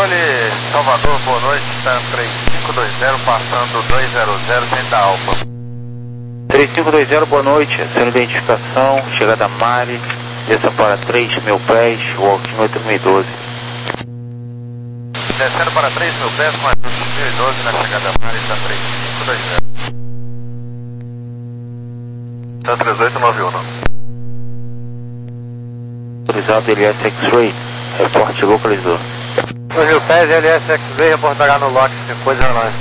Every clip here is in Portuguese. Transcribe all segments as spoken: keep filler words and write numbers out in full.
Controle Salvador, boa noite, está três cinco dois zero, passando dois zero zero, tenta Alfa. três cinco dois zero, boa noite, sendo identificação, chegada Mari, desça para três mil pés, o altímetro mil e doze. Descendo para três mil pés, mais mil e doze na chegada Mari, está três cinco dois zero. Está três oito nove um, não? Autorizado L S X-Ray, reporte localizador. dois mil pés, L S X-Ray, reportará no lote cinco zero nove.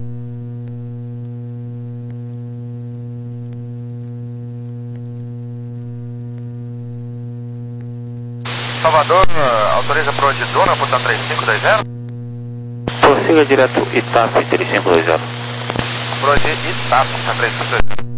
Salvador, autoriza para onde Dona, portão três cinco dois zero? Prossiga direto Itap três cinco dois zero. Para onde Itap, portão três cinco dois zero.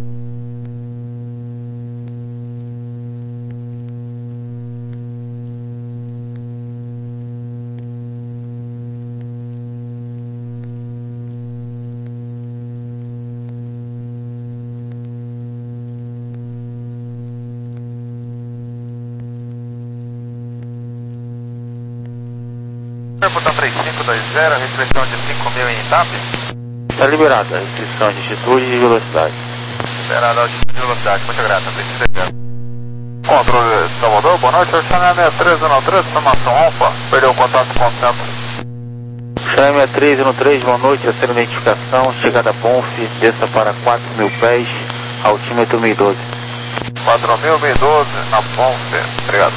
Portão três cinco dois zero, restrição de cinco mil em Itap? Está liberada a restrição de altitude e velocidade. Liberada a altitude e velocidade, muito grato, três cinco dois zero. Controle Salvador, boa noite, eu chamo a seis três um três, formação Alfa, perdeu o contato com o centro. Chame seis três um três, boa noite, a ser identificação, chegada Bonf, desça para quatro mil pés, altímetro mil e doze. quatro mil, mil e doze, na Bonf, obrigado.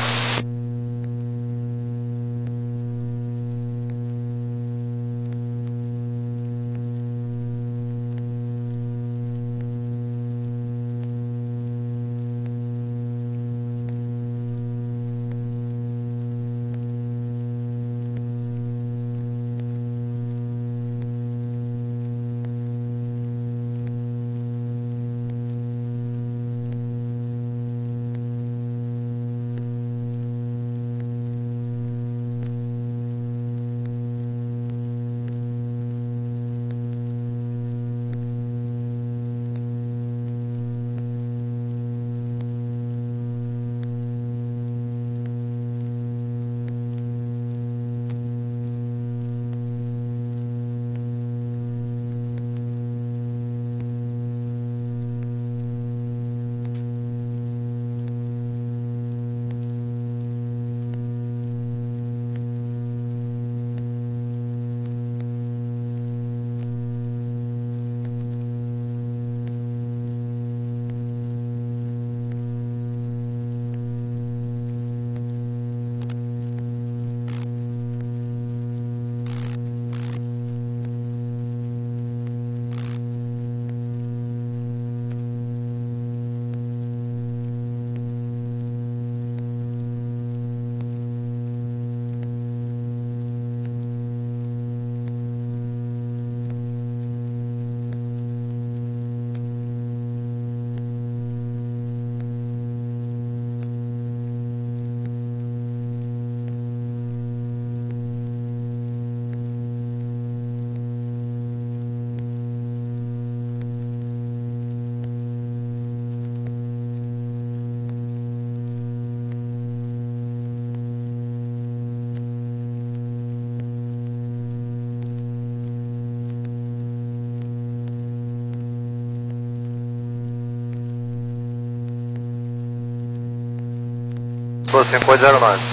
cinco oito zero nove.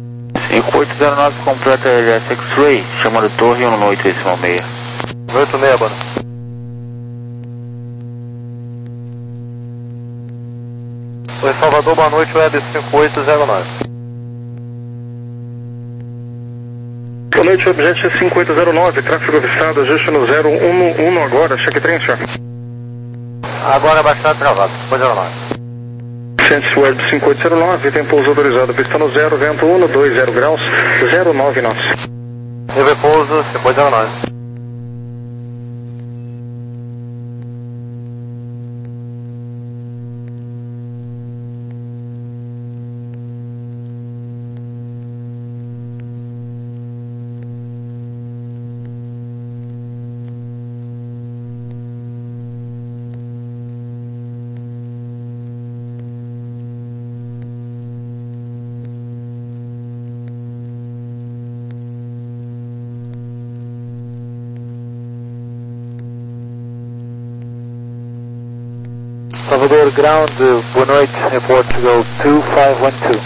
cinco oito zero nove completa L S X-Ray, chamando torre um oito decimal seis. oito seis, boa. Oi, Salvador, boa noite, Web cinco oito zero nove. Boa noite, Objet cinco oito zero nove, tráfego avistado, ajuste no zero um um agora, check trem, senhor. Agora baixado travado, cinco oito zero nove. Centro Web cinco oito zero nove, tem pouso autorizado, pista no zero, vento um, dois zero graus, zero nove nós. Nível pouso cinco oito zero nove. Salvador Ground, boa noite, é Portugal two five one two.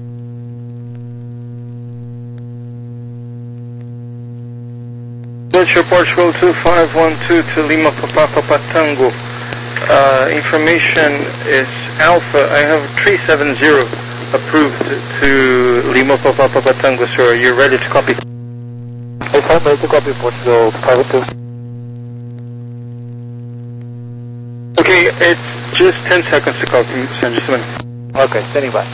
Deutsche Portugal two five one two to Lima Papa Papa Tango. Uh, information is Alpha. I have three seven zero approved to Lima Papa Papa Tango, sir. Are you ready to copy? Yes, I'm ready to copy Portugal two five one two. Okay, it's just ten seconds to copy, sir. Just a minute. Okay, standing by.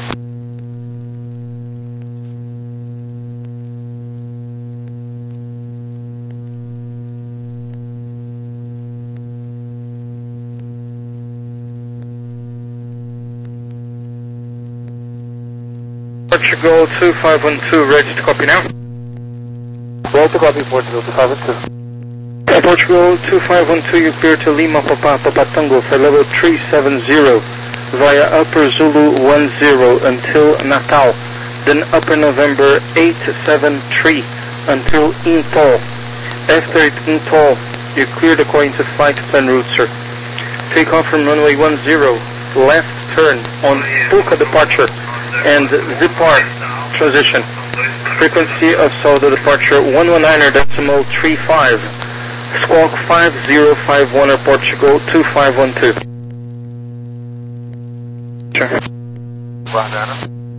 Portugal two five one two, ready to copy now? Ready to copy Portugal two five one two. Uh, Portugal two five one two, you clear to Lima Papa Papa Tango for level three seven zero via Upper Zulu one zero until Natal, then Upper November eight seven three until Intol. After Intol, you clear according to flight plan route, sir. Take off from runway one zero, left turn on Puka departure and Zipar transition. Frequency of Saldo departure one one nine decimal three five. Squawk five zero five one or Portugal two five one two. Sure. Guardando.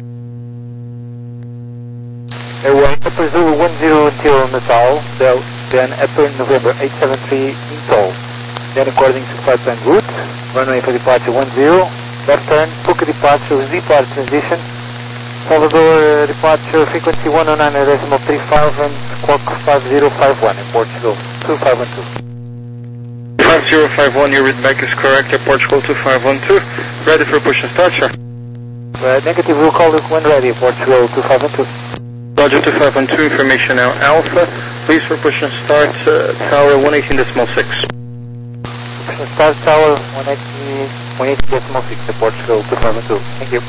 Airway Upper Zulu one zero until Natal, then Upper November eight seven three Intol. Then according to flight plan route, runway for departure one zero, left turn, Puka departure, Zipar transition, Salvador uh, departure frequency one oh nine decimal three five and squawk five zero five one in Portugal two five one two. five zero five one, your readback is correct at Portugal two five one two. Ready for push and start, sir? Uh, negative, we'll call it when ready, Portugal two five one two. Roger two five one two, information now Alpha. Please for push and start, uh, tower one eighteen decimal six. Push and start tower one eighty decimal six at Portugal two five one two. Thank you.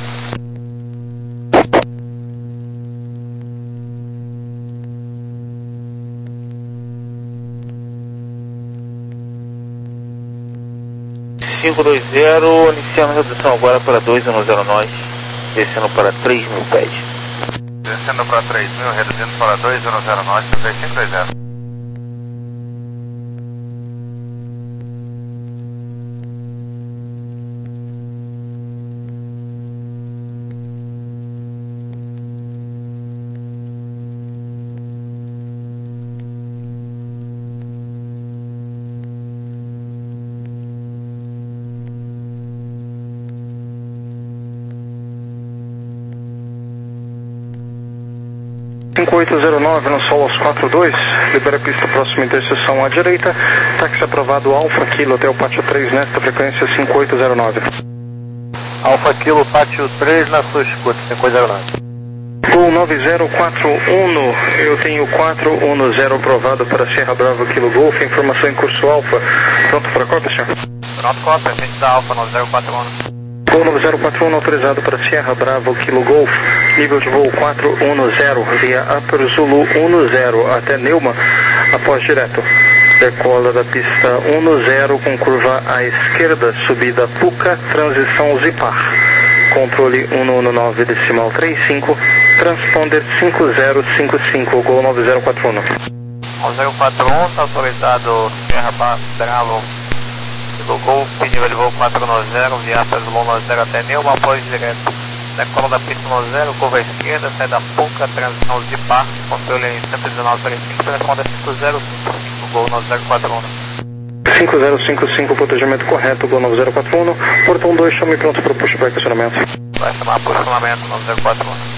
cinco dois zero, iniciamos a redução agora para dois um zero nós, descendo para três mil pés. Descendo para três mil, reduzindo para dois um zero nós, cinco dois zero. cinco oito zero nove no Sol aos quatro dois, libera a pista próxima interseção à direita, táxi aprovado Alfa Kilo até o pátio três nesta frequência cinco oito zero nove. Alfa Kilo, pátio três na sua escuta, cinco oito zero nove. Gol nove zero quatro um, eu tenho quatro um zero aprovado para Sierra Bravo Kilo Golf, informação em curso Alfa, pronto para cópia, senhor? Pronto, cópia, frente da Alfa nove zero quatro um. Gol nove zero quatro um autorizado para Sierra Bravo Kilo Golf, nível de voo quatro um zero, via Upper Zulu um zero até Neuma, após direto. Decola da pista um zero com curva à esquerda, subida Puka, transição Zipar. Controle um um nove decimal trinta e cinco, transponder cinco zero cinco cinco, Gol nove zero quatro um. nove zero quatro um, está autorizado Sierra Bravo Kilo Golf, nível de voo quatro um zero, via Upper Zulu um zero até Neuma, após direto. Decola da pista um zero, curva à esquerda, sai da Puka, transição Zipar, controle em cento e dezenove trinta e cinco, transponder cinco zero cinco cinco, Gol nove zero quatro um. cinco zero cinco cinco, protegimento correto, Gol nove zero quatro um, portão dois, chame pronto para o push para estacionamento. Vai chamar posicionamento nove zero quatro um.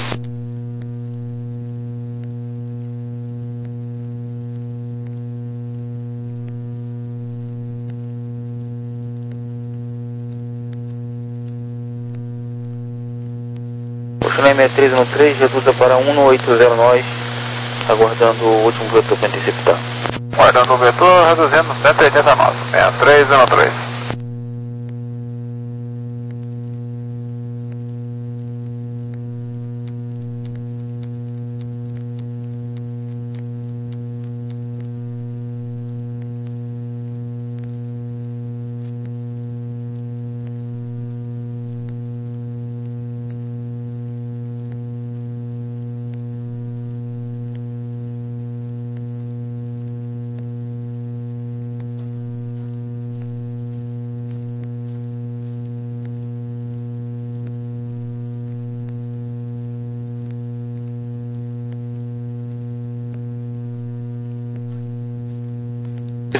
Posicionamento seis três um três, reduza para um oito zero nós, aguardando o último vetor para interceptar. Guardando o vetor, reduzindo cento e oitenta e nove, sessenta e três zero três.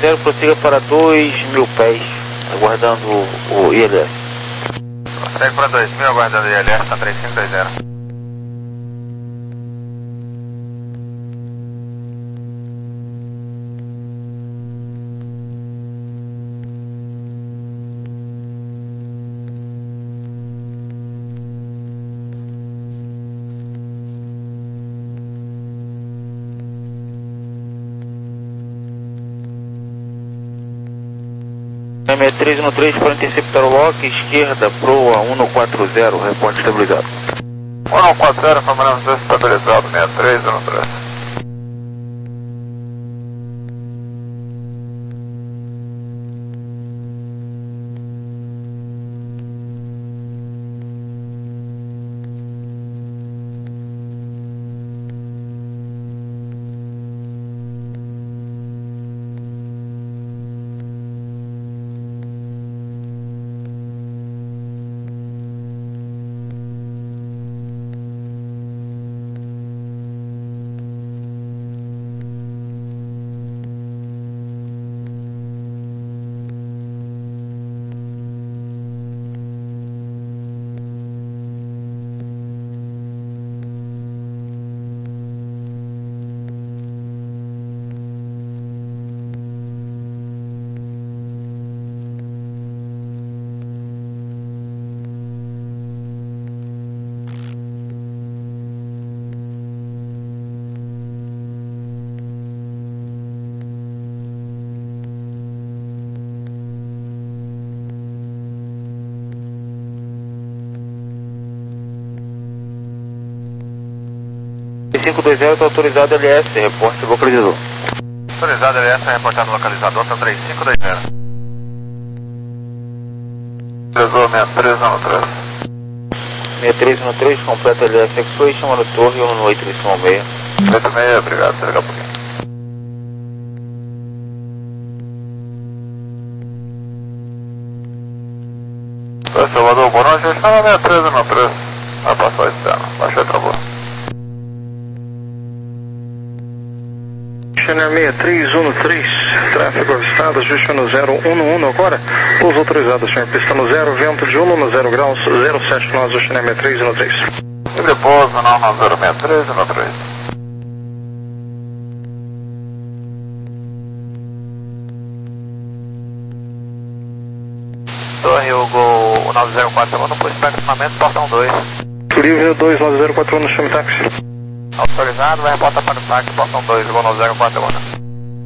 zero, prossiga para dois mil pés, aguardando o, o I L S. Prossegue para dois mil, aguardando o I L S, tá três cinco dois zero. sessenta e três no três para interceptar o lock, esquerda, proa cento e quarenta, reporte estabilizado. cento e quarenta, Famaranço estabilizado, sessenta e três no três. cinco dois zero, está autorizado L S, reporte localizador. Autorizado L S, reportado localizador, tá três cinco dois zero. Levou sessenta e três no três. sessenta e três no três, completa L S X-Way, chama no torre, um oito três seis. oito seis, obrigado, até daqui a pouquinho. Salvador, boa noite, chama sessenta e três no três. Vai passar o externo, baixei a travou. Channel sessenta e três um três, tráfego avistado, ajuste no zero um um agora, pouso autorizado, senhor, pista no zero, vento de um no zero graus, zero sete nós, o Channel sessenta e três um três. Livre pouso, não, no zero sessenta e três um três. Torre Hugo nove zero quatro um, pôs para equipamento, portão dois. Livre dois nove zero quatro um no chame táxi. Autorizado, vai reportar para o táxi, portão dois, Hugo nove zero quatro um.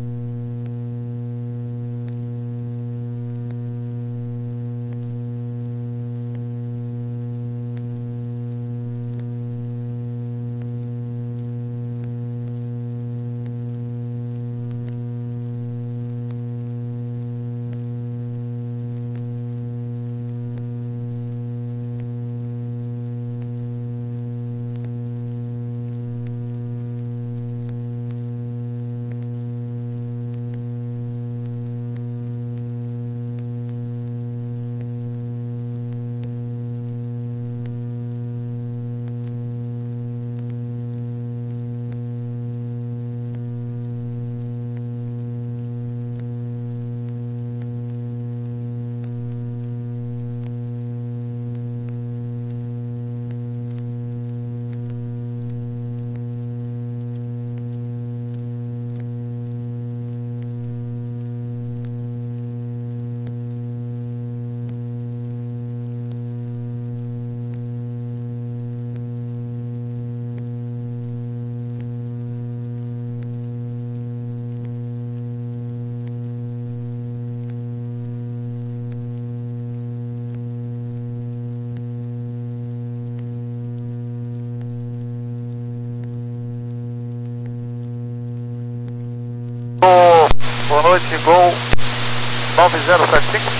Boa noite, Gol nove zero sete cinco.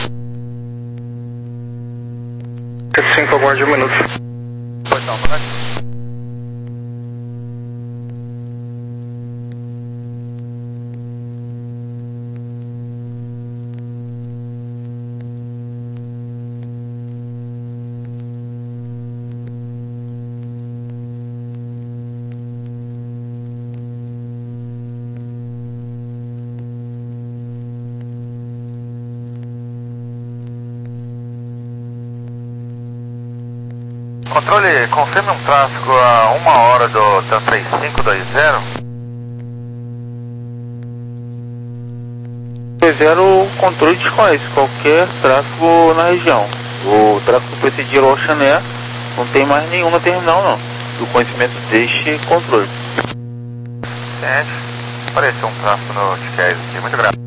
sete cinco, aguarde um minuto. Pois não, boa noite. Controle, confirme um tráfego a uma hora do TAM três cinco dois zero. Zero, o controle desconhece qualquer tráfego na região. O tráfego precedido ao Ocean não tem mais nenhum na terminal não. Do conhecimento deste controle. Gente, apareceu um tráfego no T K S aqui, muito grave.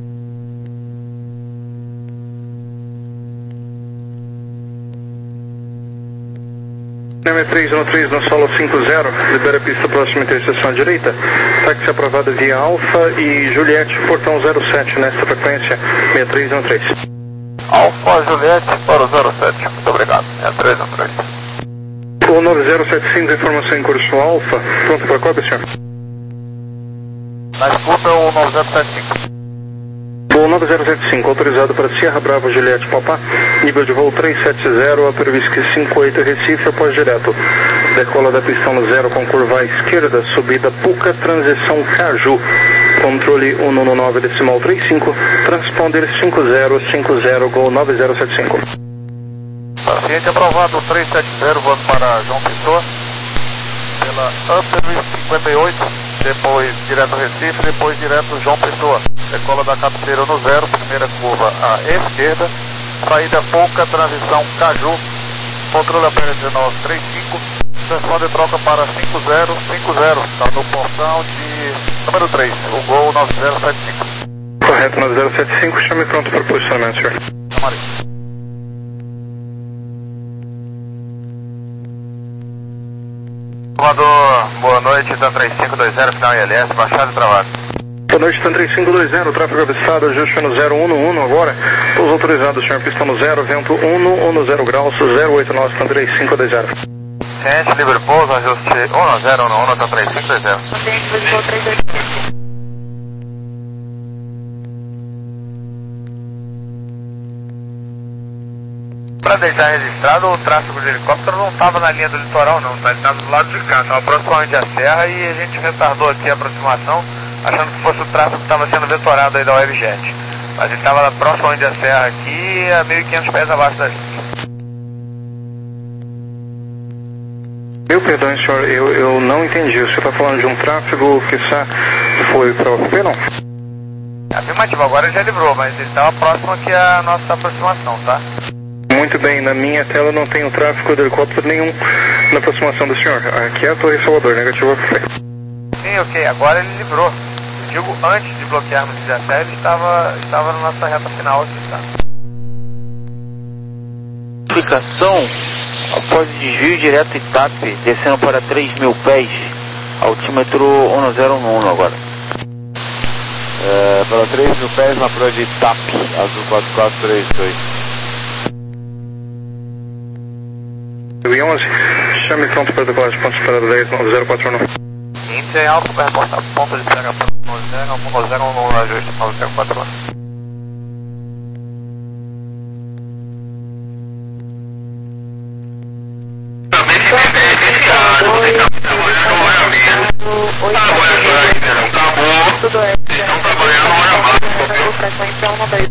M três um três no solo cinco zero, libera a pista próxima interseção à direita. Táxi aprovado via Alfa e Juliette, portão zero sete nesta frequência, seis três um três. Alfa Juliette para o zero sete, muito obrigado, seis três um três. O nove zero sete cinco, informação em curso Alfa, pronto para cobre, senhor? Na escuta o nove zero sete cinco. Voo nove zero sete cinco, autorizado para Sierra Bravo Juliette Papá, nível de voo trezentos e setenta, Upper Whisky cinco oito Recife, após direto. Decola da pista no zero com curva à esquerda, subida Puca, transição Caju. Controle um um nove decimal trinta e cinco, transponder cinco zero cinco zero, Gol nove zero sete cinco. Paciente aprovado trezentos e setenta, voando para João Pessoa, pela Upper Whisky cinquenta e oito, depois direto Recife, depois direto João Pessoa. Decola da cabeceira no zero, primeira curva à esquerda, saída Pouca, transição Caju, controle apenas dezenove trinta e cinco, transponder troca para cinco zero cinco zero, está no portão de número três, o Gol nove zero sete cinco. Correto, nove zero sete cinco, chame pronto para posicionamento, senhor. Tomara. Comandor, boa noite, TAM três cinco dois zero, final I L S, baixado e travado. Boa noite, TAM três cinco dois zero, tráfego avistado, ajuste no zero um um agora. Pouso autorizado, senhor, pista no zero, vento um no zero graus, zero oito nove, TAM três cinco dois zero. Ciente, livre pouso, ajuste um zero um um, TAM três cinco dois zero. Para deixar registrado, o tráfego de helicóptero não estava na linha do litoral não, tá? Ele estava do lado de cá, estava proximamente à serra e a gente retardou aqui a aproximação, achando que fosse o tráfego que estava sendo vetorado aí da Webjet. Mas ele estava proximamente à serra aqui, a mil e quinhentos pés abaixo da gente. Meu perdão, senhor, eu, eu não entendi. Você está falando de um tráfego que foi para o P, não? Afirmativo, agora ele já livrou, mas ele estava próximo aqui à nossa aproximação, tá? Muito bem, na minha tela não tem o tráfego de helicóptero nenhum na aproximação do senhor. Aqui é a Torre Salvador, negativo. Sim, ok, agora ele livrou. Eu digo, antes de bloquearmos dezessete, ele estava, estava na nossa reta final aqui, tá? Aplicação após desvio direto Itape, descendo para três mil pés, altímetro um zero um um agora. É, para três mil pés na prova de Itape, azul quatro quatro três dois. onze, chame pronto para decolagem, ponto esperado dez nove zero quatro um. Índice em alto para reportar ponto de pega para nove zero um um, ajuste nove zero quatro um. Tudo é, frequência um dois.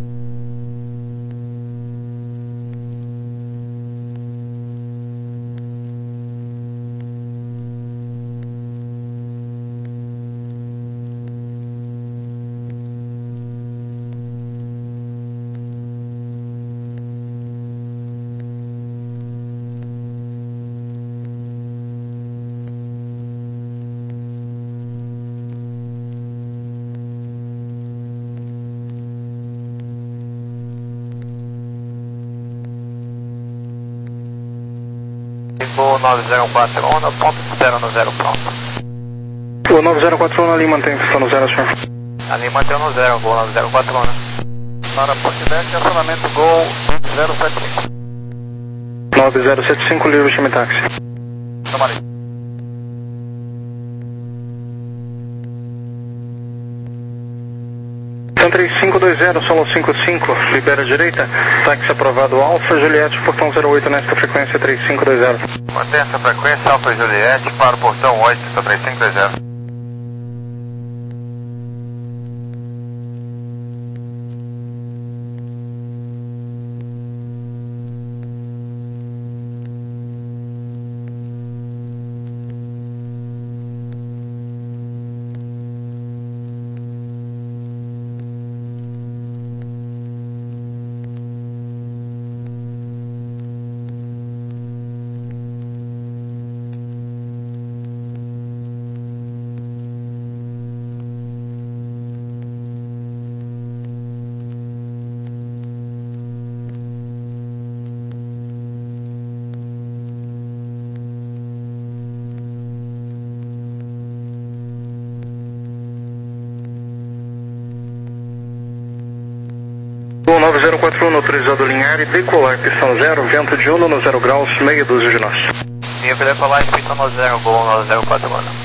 Voo nove zero quatro um, no ponto zero no zero pronto. O nove zero quatro um ali mantém pista no zero, senhor. Ali mantém no zero, Gol nove zero quatro um. Para Portidete, acionamento Gol zero sete cinco. nove zero sete cinco, livre, chame táxi. Tomara. TAM três cinco dois zero, solo cinco cinco, libera a direita, táxi aprovado Alfa Juliette, portão zero oito nesta frequência três cinco dois zero. Mantenha essa frequência, Alfa Juliette, para o portão oito, três cinco dois zero. autorizado alinhar e decolar pistão zero, vento de Uno no zero graus, meia dúzia de nós. Linha para decolar, pistão no zero, gol no zero quatro um.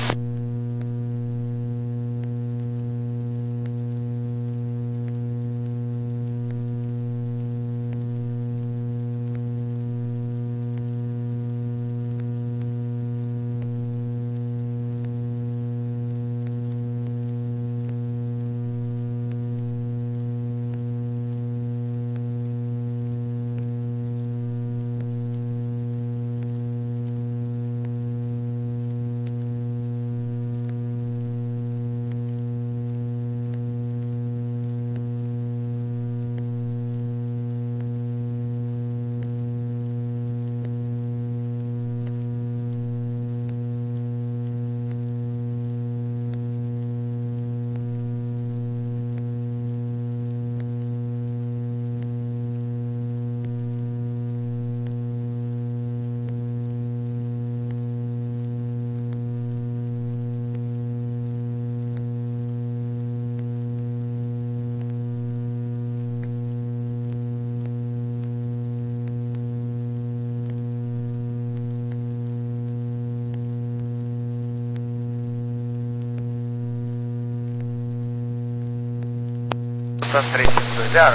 três cinco dois zero.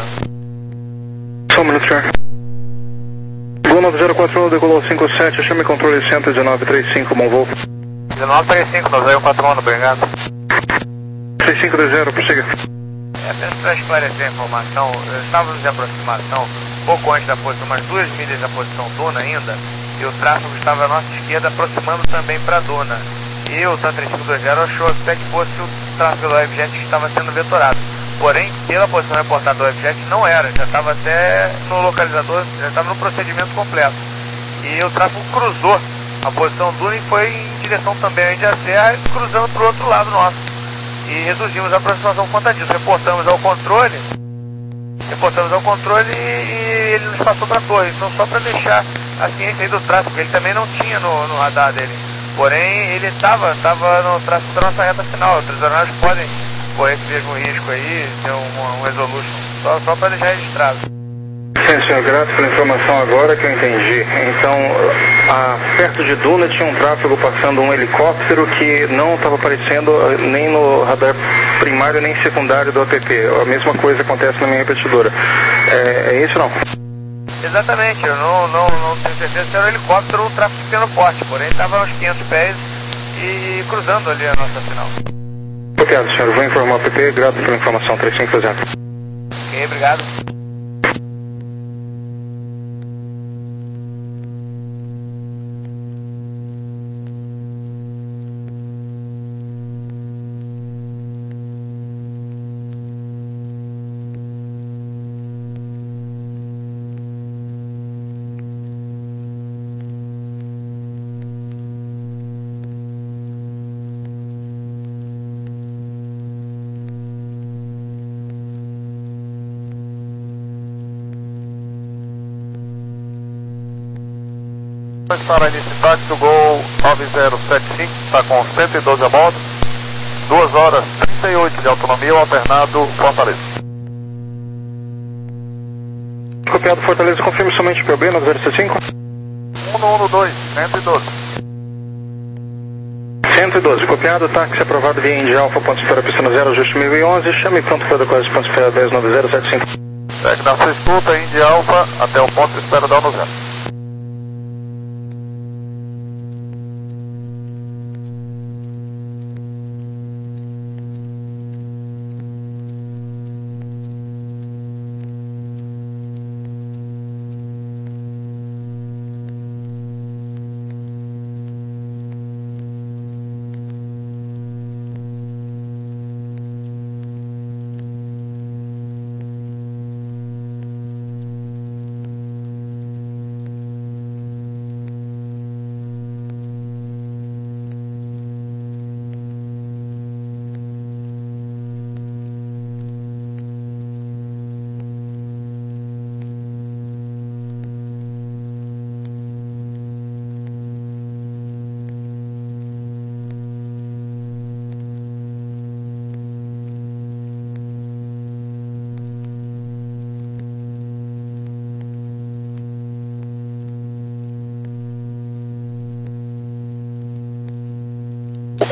Só um minuto, senhor. Gol nove zero quatro um, decolou cinco sete, chame controle cento e dezenove trinta e cinco, bom voo. dezenove trinta e cinco, nove zero quatro um, obrigado. três cinco dois zero, prossiga. É, apenas para esclarecer a informação, estávamos de aproximação pouco antes da posição, umas duas milhas da posição Duna ainda, e o tráfego estava à nossa esquerda aproximando também para Duna. E o TAM três cinco dois zero achou até que fosse o tráfego do Webjet que estava sendo vetorado. Porém, pela posição reportada do Webjet, não era, já estava até no localizador, já estava no procedimento completo. E o tráfego cruzou a posição Duna e foi em direção também à Índia Serra, cruzando para o outro lado nosso. E reduzimos a aproximação quanto a disso. Reportamos ao controle, reportamos ao controle e, e ele nos passou para a torre. Então, só para deixar a ciência aí do tráfego, ele também não tinha no, no radar dele. Porém, ele estava no tráfego da nossa reta final. Outras aeronaves podem correr esse mesmo risco aí, ter um, um Resolution, só, só para deixar registrado. Sim, senhor, grato pela informação agora que eu entendi. Então, a, perto de Duna tinha um tráfego passando um helicóptero que não estava aparecendo nem no radar primário nem secundário do app. A mesma coisa acontece na minha repetidora. É, é isso ou não? Exatamente, eu não, não, não tenho certeza se era um helicóptero ou um tráfego de pequeno porte, porém estava a uns quinhentos pés e cruzando ali a nossa final. Obrigado, senhor. Vou informar o P P. Grato pela informação. três cinco dois zero. Ok, obrigado. Para início de táxi, o Gol nove zero sete cinco, está com cento e doze a bordo, duas horas trinta e oito de autonomia, o alternado Fortaleza. Copiado Fortaleza, confirme somente P O B nove zero sete cinco. um um dois, cento e doze. cento e doze, copiado, táxi aprovado via Indy Alpha, ponto de espera, pista zero, ajuste mil e onze, chame pronto para decolar ponto de espera dez nove zero sete cinco. Segue na sua escuta, Indy Alpha, até o ponto de espera da zero.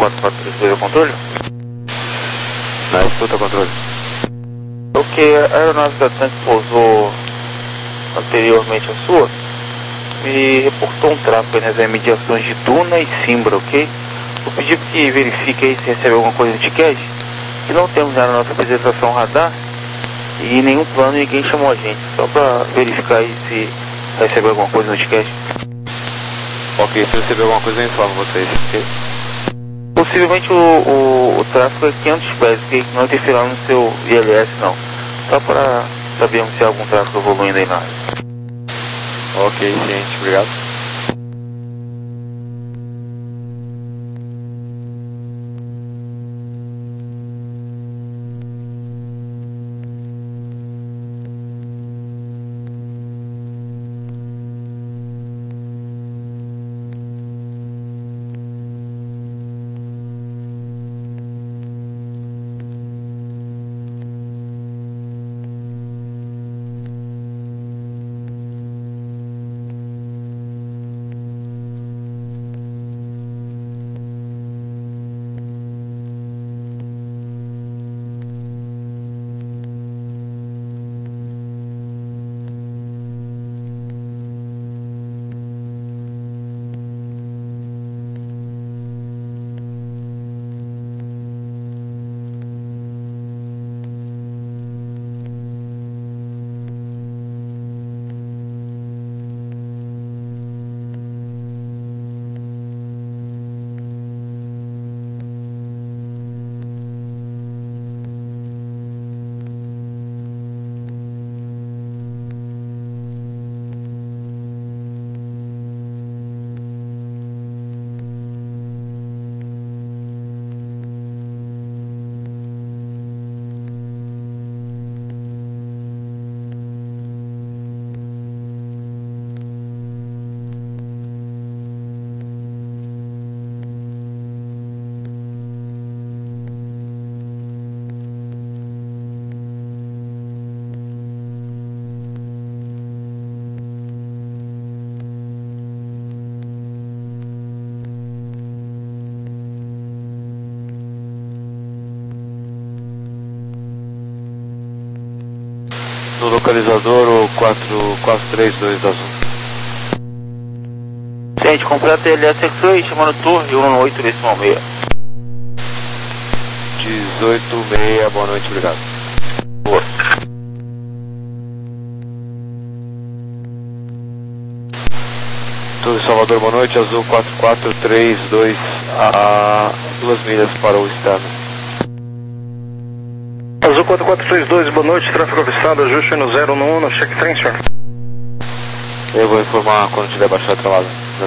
quatro quatro três dois ao controle? Na escuta, controle. Ok, a aeronave da TAM que pousou anteriormente à sua me reportou um tráfego nas imediações de Duna e Simbra, ok? Eu pedi que verifique aí se recebeu alguma coisa no ticket, que não temos nada na nossa apresentação radar e nenhum plano, ninguém chamou a gente, só para verificar aí se recebeu alguma coisa no ticket. Ok, se receber alguma coisa eu informo vocês, ok? Possivelmente o, o, o tráfego é quinhentos pés, ok? Não interferindo no seu I L S não, só para sabermos se há algum tráfego evoluindo aí na área. Ok, ciente, obrigado. No localizador, o quatro quatro três dois da Azul. Gente, completa L S X-Ray, chamando torre um oito decimal seis. dezoito seis, boa noite, obrigado. Boa. Torre Salvador, boa noite, Azul quatro quatro três dois a duas milhas para o externo. Azul quatro quatro três dois, boa noite, tráfego avistado, ajuste no zero um um no check transfer. Eu vou informar quando tiver baixado a travada.